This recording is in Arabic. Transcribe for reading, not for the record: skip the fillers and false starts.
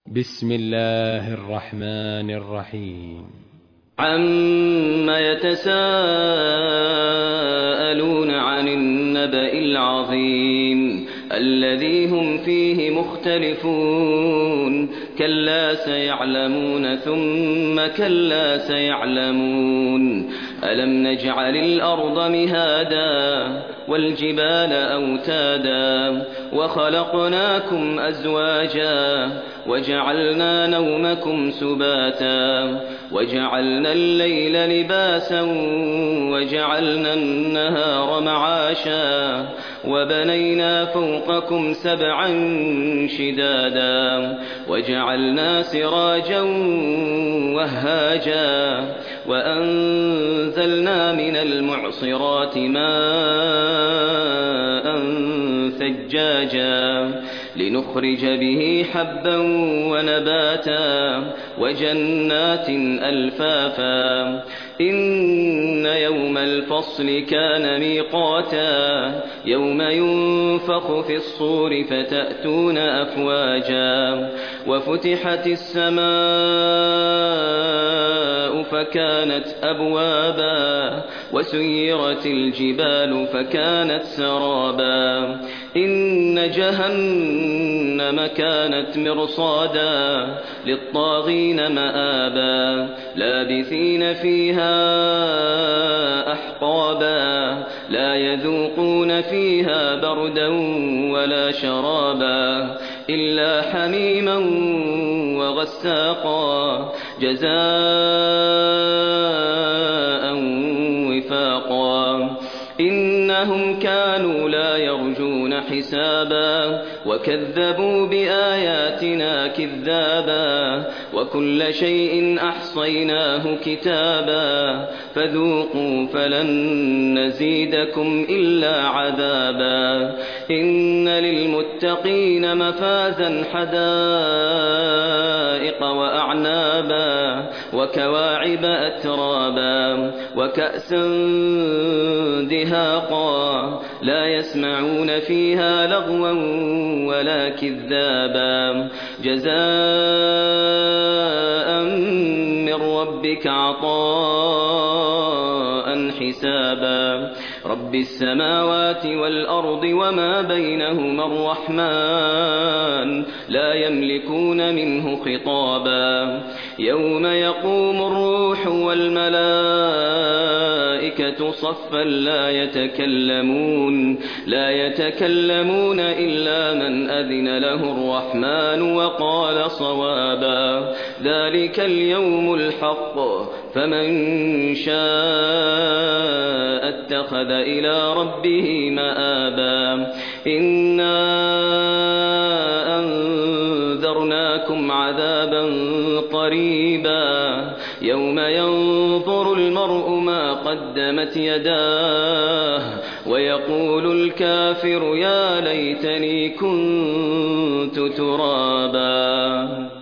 بسم الله الرحمن الرحيم. عَمَّ يَتَسَاءَلُونَ عَنِ النَّبَإِ الْعَظِيمِ الَّذِي هُمْ فِيهِ مُخْتَلِفُونَ كَلَّا سَيَعْلَمُونَ ثُمَّ كَلَّا سَيَعْلَمُونَ أَلَمْ نَجْعَلِ الْأَرْضَ مِهَادًا وَالْجِبَالَ أَوْتَادًا وَخَلَقْنَاكُمْ أَزْوَاجًا وَجَعَلْنَا نَوْمَكُمْ سُبَاتًا وَجَعَلْنَا اللَّيْلَ لِبَاسًا وَجَعَلْنَا النَّهَارَ مَعَاشًا وَبَنَيْنَا فَوْقَكُمْ سَبْعًا شِدَادًا وَجَعَلْنَا سِرَاجًا وَهَّاجًا وَأَنزَلْنَا مِنَ الْمُعْصِرَاتِ مَاءً ثَجَّاجًا لِنُخْرِجَ بِهِ حَبًّا وَنَبَاتًا وَجَنَّاتٍ أَلْفَافًا إِنَّ يَوْمَ الْفَصْلِ كَانَ مِيقَاتًا يَوْمَ يُنفَخُ فِي الصُّورِ فَتَأْتُونَ أَفْوَاجًا وَفُتِحَتِ السَّمَاءُ فَكَانَتْ أَبْوَابًا وَسُيِّرَتِ الْجِبَالُ فَكَانَتْ سَرَابًا إِنَّ جَهَنَّمَ كَانَتْ مِرْصَادًا لِلطَّاغِينَ مَآبًا لَابِثِينَ فِيهَا أَحْقَابًا لَا يَذُوقُونَ فِيهَا بَرْدًا وَلَا شَرَابًا إِلَّا حَمِيمًا وَغَسَّاقًا جَزَاءً وِفَاقًا إِنَّهُمْ كَانُوا لَا يَرْجُونَ حِسَابًا وَكَذَّبُوا بِآيَاتِنَا كِذَّابًا وَكُلَّ شَيْءٍ أَحْصَيْنَاهُ كِتَابًا فَذُوقُوا فَلَن نَّزِيدَكُمْ إِلَّا عَذَابًا إِنَّ لِلْمُتَّقِينَ مَفَازًا حَدَائِقَ وَأَعْنَابًا وَكَوَاعِبَ أَتْرَابًا وَكَأْسًا دِهَاقًا لَا يَسْمَعُونَ فِيهَا لَغْوًا وَلَا كِذَّابًا جَزَاءً مِّن رَّبِّكَ عَطَاءً حِسَابًا رَّبِّ السَّمَاوَاتِ وَالْأَرْضِ وَمَا بَيْنَهُمَا الرَّحْمَٰنُ لَا يَمْلِكُونَ مِنْهُ خِطَابًا يَوْمَ يَقُومُ الرُّوحُ وَالْمَلَائِكَةُ صَفًّا لا يتكلمون إلا من أذن له الرحمن وقال صوابا ذلك اليوم الحق فمن شاء اتخذ إلى ربه مآبا إنا أنذرناكم عذابا قريبا يوم ينظر المرء ما قدمت يداه ويقول الكافر يا ليتني كنت ترابا.